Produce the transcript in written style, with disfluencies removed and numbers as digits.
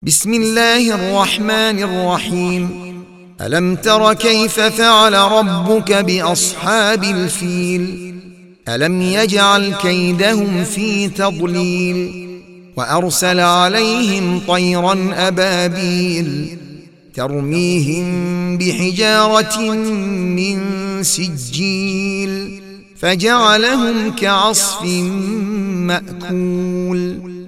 بسم الله الرحمن الرحيم. ألم تر كيف فعل ربك بأصحاب الفيل؟ ألم يجعل كيدهم في تضليل وأرسل عليهم طيرا أبابيل ترميهم بحجارة من سجيل فجعلهم كعصف مأكول.